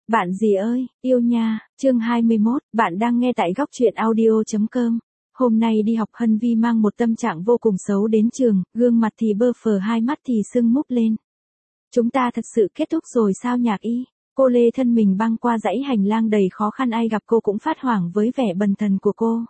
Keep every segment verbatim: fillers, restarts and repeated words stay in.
Bạn gì ơi, yêu nha, chương hai mươi mốt, bạn đang nghe tại góc truyện audio chấm com. Hôm nay đi học Hân Vi mang một tâm trạng vô cùng xấu đến trường, gương mặt thì bơ phờ, hai mắt thì sưng múp lên. Chúng ta thật sự kết thúc rồi sao Nhạc Y? Cô lê thân mình băng qua dãy hành lang đầy khó khăn, ai gặp cô cũng phát hoảng với vẻ bần thần của cô.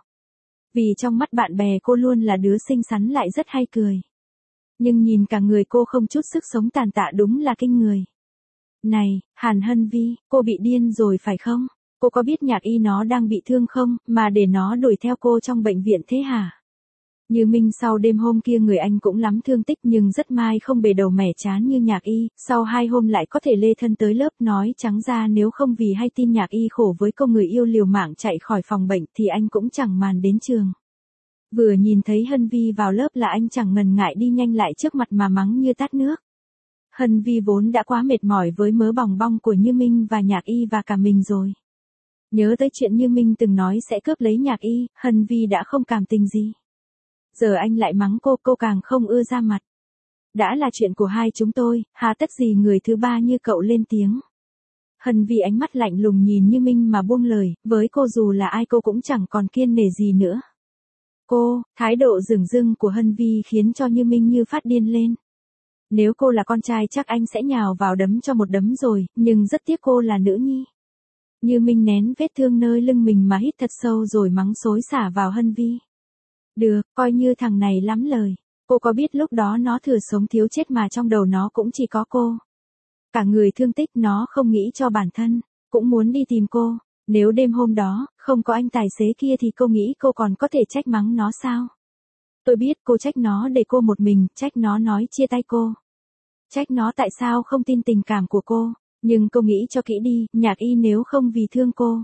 Vì trong mắt bạn bè cô luôn là đứa xinh xắn lại rất hay cười. Nhưng nhìn cả người cô không chút sức sống tàn tạ, đúng là kinh người. Này, Hàn Hân Vi, cô bị điên rồi phải không? Cô có biết Nhạc Y nó đang bị thương không, mà để nó đuổi theo cô trong bệnh viện thế hả? Như Minh sau đêm hôm kia người anh cũng lắm thương tích nhưng rất may không bề đầu mẻ chán như Nhạc Y, sau hai hôm lại có thể lê thân tới lớp. Nói trắng ra nếu không vì hay tin Nhạc Y khổ với cô người yêu liều mạng chạy khỏi phòng bệnh thì anh cũng chẳng màn đến trường. Vừa nhìn thấy Hân Vi vào lớp là anh chẳng ngần ngại đi nhanh lại trước mặt mà mắng như tát nước. Hân Vi vốn đã quá mệt mỏi với mớ bòng bong của Như Minh và Nhạc Y và cả mình rồi. Nhớ tới chuyện Như Minh từng nói sẽ cướp lấy Nhạc Y, Hân Vi đã không cảm tình gì. Giờ anh lại mắng cô, cô càng không ưa ra mặt. Đã là chuyện của hai chúng tôi, hà tất gì người thứ ba như cậu lên tiếng. Hân Vi ánh mắt lạnh lùng nhìn Như Minh mà buông lời, với cô dù là ai cô cũng chẳng còn kiêng nể gì nữa. Cô, thái độ dửng dưng của Hân Vi khiến cho Như Minh như phát điên lên. Nếu cô là con trai chắc anh sẽ nhào vào đấm cho một đấm rồi, nhưng rất tiếc cô là nữ nhi. Như Minh nén vết thương nơi lưng mình mà hít thật sâu rồi mắng xối xả vào Hân Vi. Được, coi như thằng này lắm lời. Cô có biết lúc đó nó thừa sống thiếu chết mà trong đầu nó cũng chỉ có cô. Cả người thương tích, nó không nghĩ cho bản thân, cũng muốn đi tìm cô. Nếu đêm hôm đó, không có anh tài xế kia thì cô nghĩ cô còn có thể trách mắng nó sao? Tôi biết cô trách nó để cô một mình, trách nó nói chia tay cô. Trách nó tại sao không tin tình cảm của cô, nhưng cô nghĩ cho kỹ đi, Nhạc Y nếu không vì thương cô,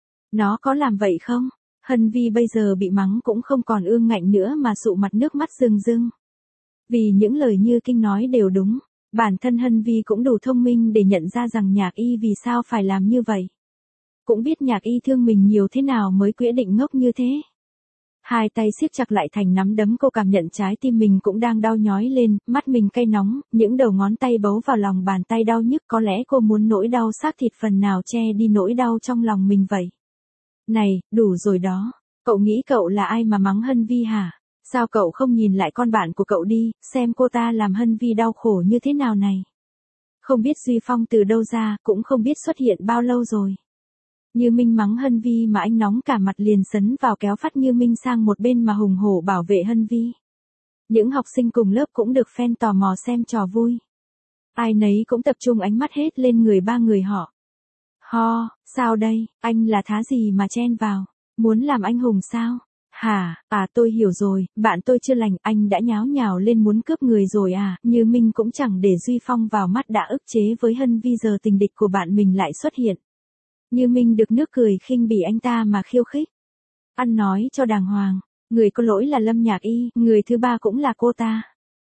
nó có làm vậy không? Hân Vi bây giờ bị mắng cũng không còn ương ngạnh nữa mà sụ mặt nước mắt rưng rưng. Vì những lời Như Kinh nói đều đúng, bản thân Hân Vi cũng đủ thông minh để nhận ra rằng Nhạc Y vì sao phải làm như vậy. Cũng biết Nhạc Y thương mình nhiều thế nào mới quyết định ngốc như thế. Hai tay siết chặt lại thành nắm đấm, cô cảm nhận trái tim mình cũng đang đau nhói lên, mắt mình cay nóng, những đầu ngón tay bấu vào lòng bàn tay đau nhức, có lẽ cô muốn nỗi đau xác thịt phần nào che đi nỗi đau trong lòng mình vậy. Này, đủ rồi đó, cậu nghĩ cậu là ai mà mắng Hân Vi hả? Sao cậu không nhìn lại con bạn của cậu đi, xem cô ta làm Hân Vi đau khổ như thế nào này? Không biết Duy Phong từ đâu ra, cũng không biết xuất hiện bao lâu rồi. Như Minh mắng Hân Vi mà anh nóng cả mặt liền sấn vào kéo phát Như Minh sang một bên mà hùng hổ bảo vệ Hân Vi. Những học sinh cùng lớp cũng được phen tò mò xem trò vui. Ai nấy cũng tập trung ánh mắt hết lên người ba người họ. Ho, sao đây, anh là thá gì mà chen vào, muốn làm anh hùng sao? Hả, à tôi hiểu rồi, bạn tôi chưa lành, anh đã nháo nhào lên muốn cướp người rồi à? Như Minh cũng chẳng để Duy Phong vào mắt đã ức chế với Hân Vi, giờ tình địch của bạn mình lại xuất hiện. Như Minh được nước cười khinh bỉ anh ta mà khiêu khích. Ăn nói cho đàng hoàng, người có lỗi là Lâm Nhạc Y, người thứ ba cũng là cô ta.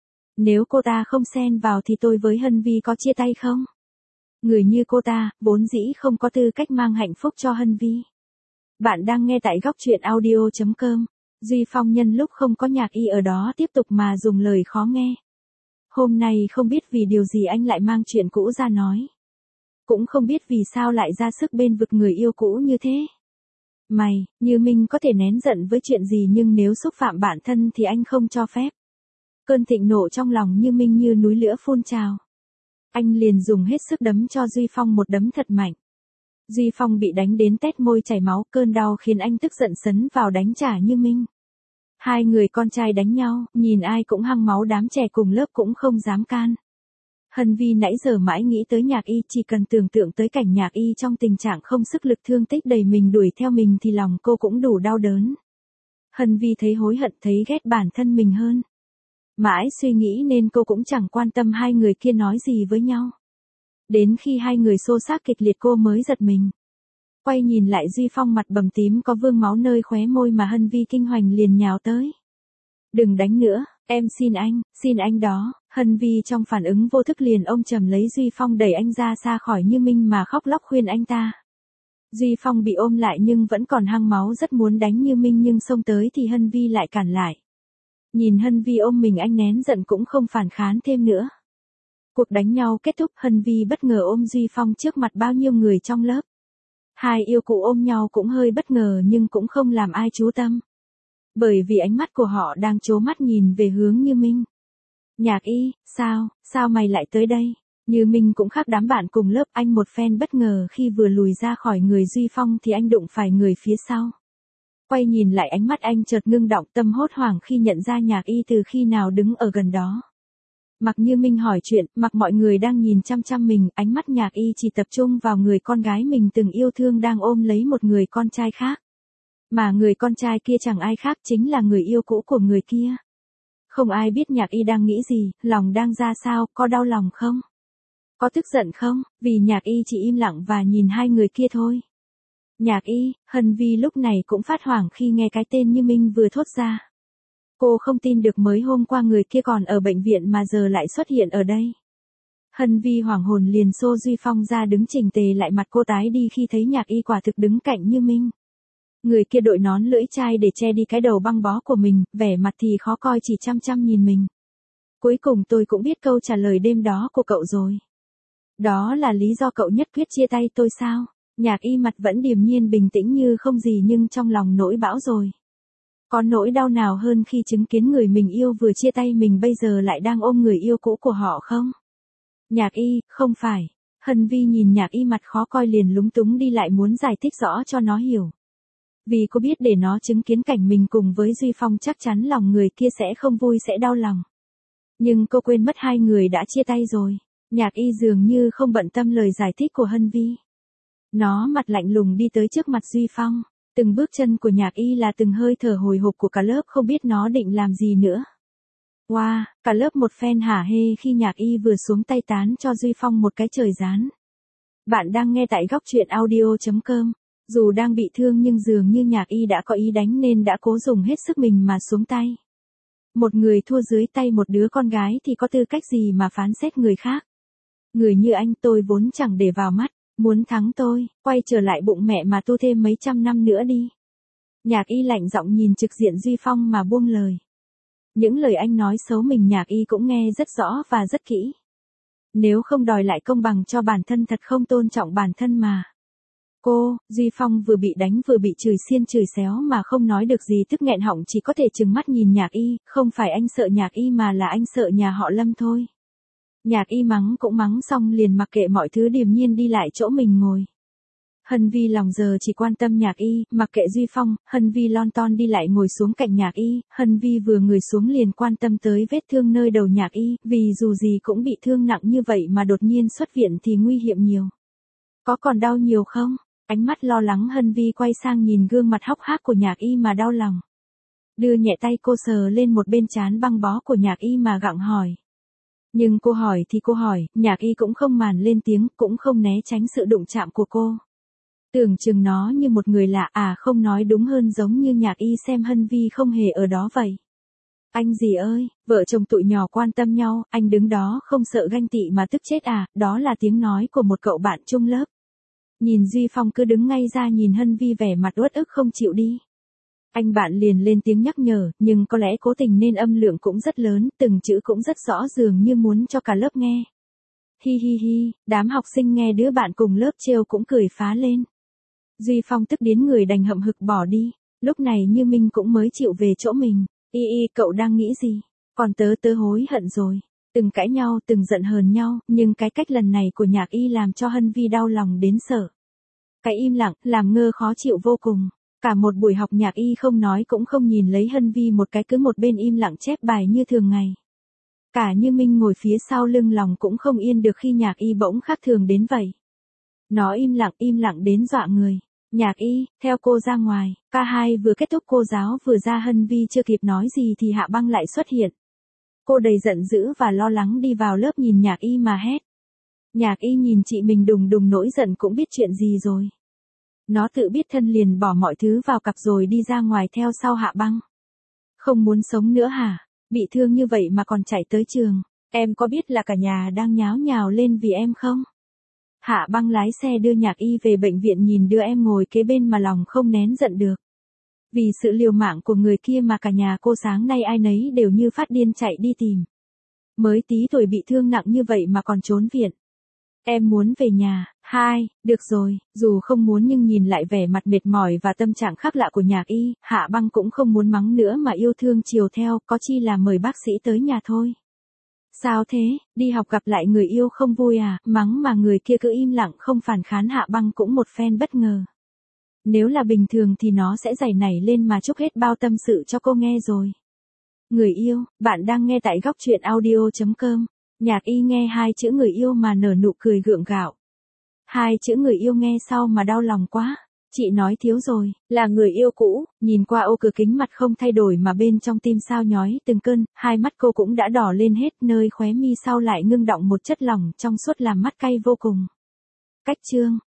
Nếu cô ta không xen vào thì tôi với Hân Vi có chia tay không? Người như cô ta, vốn dĩ không có tư cách mang hạnh phúc cho Hân Vi. Bạn đang nghe tại góc truyện audio chấm com. Duy Phong nhân lúc không có Nhạc Y ở đó tiếp tục mà dùng lời khó nghe. Hôm nay không biết vì điều gì anh lại mang chuyện cũ ra nói. Cũng không biết vì sao lại ra sức bên vực người yêu cũ như thế. Mày, Như Minh có thể nén giận với chuyện gì nhưng nếu xúc phạm bản thân thì anh không cho phép. Cơn thịnh nộ trong lòng Như Minh như núi lửa phun trào. Anh liền dùng hết sức đấm cho Duy Phong một đấm thật mạnh. Duy Phong bị đánh đến tét môi chảy máu, cơn đau khiến anh tức giận sấn vào đánh trả Như Minh. Hai người con trai đánh nhau, nhìn ai cũng hăng máu, đám trẻ cùng lớp cũng không dám can. Hân Vi nãy giờ mãi nghĩ tới Nhạc Y, chỉ cần tưởng tượng tới cảnh Nhạc Y trong tình trạng không sức lực thương tích đầy mình đuổi theo mình thì lòng cô cũng đủ đau đớn. Hân Vi thấy hối hận, thấy ghét bản thân mình hơn. Mãi suy nghĩ nên cô cũng chẳng quan tâm hai người kia nói gì với nhau. Đến khi hai người xô xát kịch liệt cô mới giật mình. Quay nhìn lại Duy Phong mặt bầm tím có vương máu nơi khóe môi mà Hân Vi kinh hoàng liền nhào tới. Đừng đánh nữa, em xin anh, xin anh đó. Hân Vi trong phản ứng vô thức liền ôm chầm lấy Duy Phong đẩy anh ra xa khỏi Như Minh mà khóc lóc khuyên anh ta. Duy Phong bị ôm lại nhưng vẫn còn hăng máu rất muốn đánh Như Minh nhưng xông tới thì Hân Vi lại cản lại. Nhìn Hân Vi ôm mình anh nén giận cũng không phản kháng thêm nữa. Cuộc đánh nhau kết thúc, Hân Vi bất ngờ ôm Duy Phong trước mặt bao nhiêu người trong lớp. Hai yêu cụ ôm nhau cũng hơi bất ngờ nhưng cũng không làm ai chú tâm. Bởi vì ánh mắt của họ đang trố mắt nhìn về hướng Như Minh. Nhạc Y, sao, sao mày lại tới đây? Như Minh cũng khác đám bạn cùng lớp, anh một phen bất ngờ khi vừa lùi ra khỏi người Duy Phong thì anh đụng phải người phía sau. Quay nhìn lại, ánh mắt anh chợt ngưng động, tâm hốt hoảng khi nhận ra Nhạc Y từ khi nào đứng ở gần đó. Mặc Như Minh hỏi chuyện, mặc mọi người đang nhìn chăm chăm mình, ánh mắt Nhạc Y chỉ tập trung vào người con gái mình từng yêu thương đang ôm lấy một người con trai khác. Mà người con trai kia chẳng ai khác chính là người yêu cũ của người kia. Không ai biết Nhạc Y đang nghĩ gì, lòng đang ra sao, có đau lòng không? Có tức giận không? Vì Nhạc Y chỉ im lặng và nhìn hai người kia thôi. Nhạc Y, Hân Vi lúc này cũng phát hoảng khi nghe cái tên Như Minh vừa thốt ra. Cô không tin được mới hôm qua người kia còn ở bệnh viện mà giờ lại xuất hiện ở đây. Hân Vi hoảng hồn liền xô Duy Phong ra đứng chỉnh tề lại, mặt cô tái đi khi thấy Nhạc Y quả thực đứng cạnh Như Minh. Người kia đội nón lưỡi chai để che đi cái đầu băng bó của mình, vẻ mặt thì khó coi chỉ chăm chăm nhìn mình. Cuối cùng tôi cũng biết câu trả lời đêm đó của cậu rồi. Đó là lý do cậu nhất quyết chia tay tôi sao? Nhạc Y mặt vẫn điềm nhiên bình tĩnh như không gì nhưng trong lòng nỗi bão rồi. Có nỗi đau nào hơn khi chứng kiến người mình yêu vừa chia tay mình bây giờ lại đang ôm người yêu cũ của họ không? Nhạc Y, không phải. Hân Vi nhìn Nhạc Y mặt khó coi liền lúng túng đi lại muốn giải thích rõ cho nó hiểu. Vì cô biết để nó chứng kiến cảnh mình cùng với Duy Phong chắc chắn lòng người kia sẽ không vui, sẽ đau lòng. Nhưng cô quên mất hai người đã chia tay rồi. Nhạc Y dường như không bận tâm lời giải thích của Hân Vi. Nó mặt lạnh lùng đi tới trước mặt Duy Phong. Từng bước chân của Nhạc Y là từng hơi thở hồi hộp của cả lớp, không biết nó định làm gì nữa. Wow, cả lớp một phen hả hê khi Nhạc Y vừa xuống tay tán cho Duy Phong một cái trời giáng. Bạn đang nghe tại góc truyện audio chấm com. Dù đang bị thương nhưng dường như Nhạc Y đã có ý đánh nên đã cố dùng hết sức mình mà xuống tay. Một người thua dưới tay một đứa con gái thì có tư cách gì mà phán xét người khác. Người như anh tôi vốn chẳng để vào mắt, muốn thắng tôi, quay trở lại bụng mẹ mà tu thêm mấy trăm năm nữa đi. Nhạc Y lạnh giọng nhìn trực diện Duy Phong mà buông lời. Những lời anh nói xấu mình Nhạc Y cũng nghe rất rõ và rất kỹ. Nếu không đòi lại công bằng cho bản thân thật không tôn trọng bản thân mà. Cô, Duy Phong vừa bị đánh vừa bị chửi xiên chửi xéo mà không nói được gì, tức nghẹn họng chỉ có thể trừng mắt nhìn Nhạc Y, không phải anh sợ Nhạc Y mà là anh sợ nhà họ Lâm thôi. Nhạc Y mắng cũng mắng xong liền mặc kệ mọi thứ điềm nhiên đi lại chỗ mình ngồi. Hân Vi lòng giờ chỉ quan tâm Nhạc Y, mặc kệ Duy Phong, Hân Vi lon ton đi lại ngồi xuống cạnh Nhạc Y, Hân Vi vừa ngồi xuống liền quan tâm tới vết thương nơi đầu Nhạc Y, vì dù gì cũng bị thương nặng như vậy mà đột nhiên xuất viện thì nguy hiểm nhiều. Có còn đau nhiều không? Ánh mắt lo lắng Hân Vi quay sang nhìn gương mặt hốc hác của Nhạc Y mà đau lòng. Đưa nhẹ tay cô sờ lên một bên trán băng bó của Nhạc Y mà gặng hỏi. Nhưng cô hỏi thì cô hỏi, Nhạc Y cũng không màn lên tiếng, cũng không né tránh sự đụng chạm của cô. Tưởng chừng nó như một người lạ, à không nói đúng hơn giống như Nhạc Y xem Hân Vi không hề ở đó vậy. Anh gì ơi, vợ chồng tụi nhỏ quan tâm nhau, anh đứng đó không sợ ganh tị mà tức chết à, đó là tiếng nói của một cậu bạn chung lớp. Nhìn Duy Phong cứ đứng ngay ra nhìn Hân Vi vẻ mặt uất ức không chịu đi. Anh bạn liền lên tiếng nhắc nhở, nhưng có lẽ cố tình nên âm lượng cũng rất lớn, từng chữ cũng rất rõ dường như muốn cho cả lớp nghe. Hi hi hi, đám học sinh nghe đứa bạn cùng lớp trêu cũng cười phá lên. Duy Phong tức đến người đành hậm hực bỏ đi, lúc này Như Minh cũng mới chịu về chỗ mình. Y y, cậu đang nghĩ gì? Còn tớ tớ hối hận rồi. Từng cãi nhau, từng giận hờn nhau, nhưng cái cách lần này của Nhạc Y làm cho Hân Vi đau lòng đến sợ. Cái im lặng, làm ngơ khó chịu vô cùng. Cả một buổi học Nhạc Y không nói cũng không nhìn lấy Hân Vi một cái, cứ một bên im lặng chép bài như thường ngày. Cả Như Minh ngồi phía sau lưng lòng cũng không yên được khi Nhạc Y bỗng khác thường đến vậy. Nó im lặng, im lặng đến dọa người. Nhạc Y, theo cô ra ngoài, ca hai vừa kết thúc cô giáo vừa ra, Hân Vi chưa kịp nói gì thì Hạ Băng lại xuất hiện. Cô đầy giận dữ và lo lắng đi vào lớp nhìn Nhạc Y mà hét. Nhạc Y nhìn chị mình đùng đùng nổi giận cũng biết chuyện gì rồi. Nó tự biết thân liền bỏ mọi thứ vào cặp rồi đi ra ngoài theo sau Hạ Băng. Không muốn sống nữa hả? Bị thương như vậy mà còn chạy tới trường. Em có biết là cả nhà đang nháo nhào lên vì em không? Hạ Băng lái xe đưa Nhạc Y về bệnh viện, nhìn đứa em ngồi kế bên mà lòng không nén giận được. Vì sự liều mạng của người kia mà cả nhà cô sáng nay ai nấy đều như phát điên chạy đi tìm. Mới tí tuổi bị thương nặng như vậy mà còn trốn viện. Em muốn về nhà. Hai, được rồi, dù không muốn nhưng nhìn lại vẻ mặt mệt mỏi và tâm trạng khác lạ của Nhạc Y, Hạ Băng cũng không muốn mắng nữa mà yêu thương chiều theo, có chi là mời bác sĩ tới nhà thôi. Sao thế, đi học gặp lại người yêu không vui à, mắng mà người kia cứ im lặng không phản kháng. Hạ Băng cũng một phen bất ngờ. Nếu là bình thường thì nó sẽ giày nảy lên mà trút hết bao tâm sự cho cô nghe rồi. Người yêu, bạn đang nghe tại góc truyện audio chấm com. Nhạc Y nghe hai chữ người yêu mà nở nụ cười gượng gạo. Hai chữ người yêu nghe sau mà đau lòng quá. Chị nói thiếu rồi, là người yêu cũ. Nhìn qua ô cửa kính mặt không thay đổi mà bên trong tim sao nhói từng cơn, hai mắt cô cũng đã đỏ lên hết, nơi khóe mi sau lại ngưng đọng một chất lỏng trong suốt làm mắt cay vô cùng. Cách chương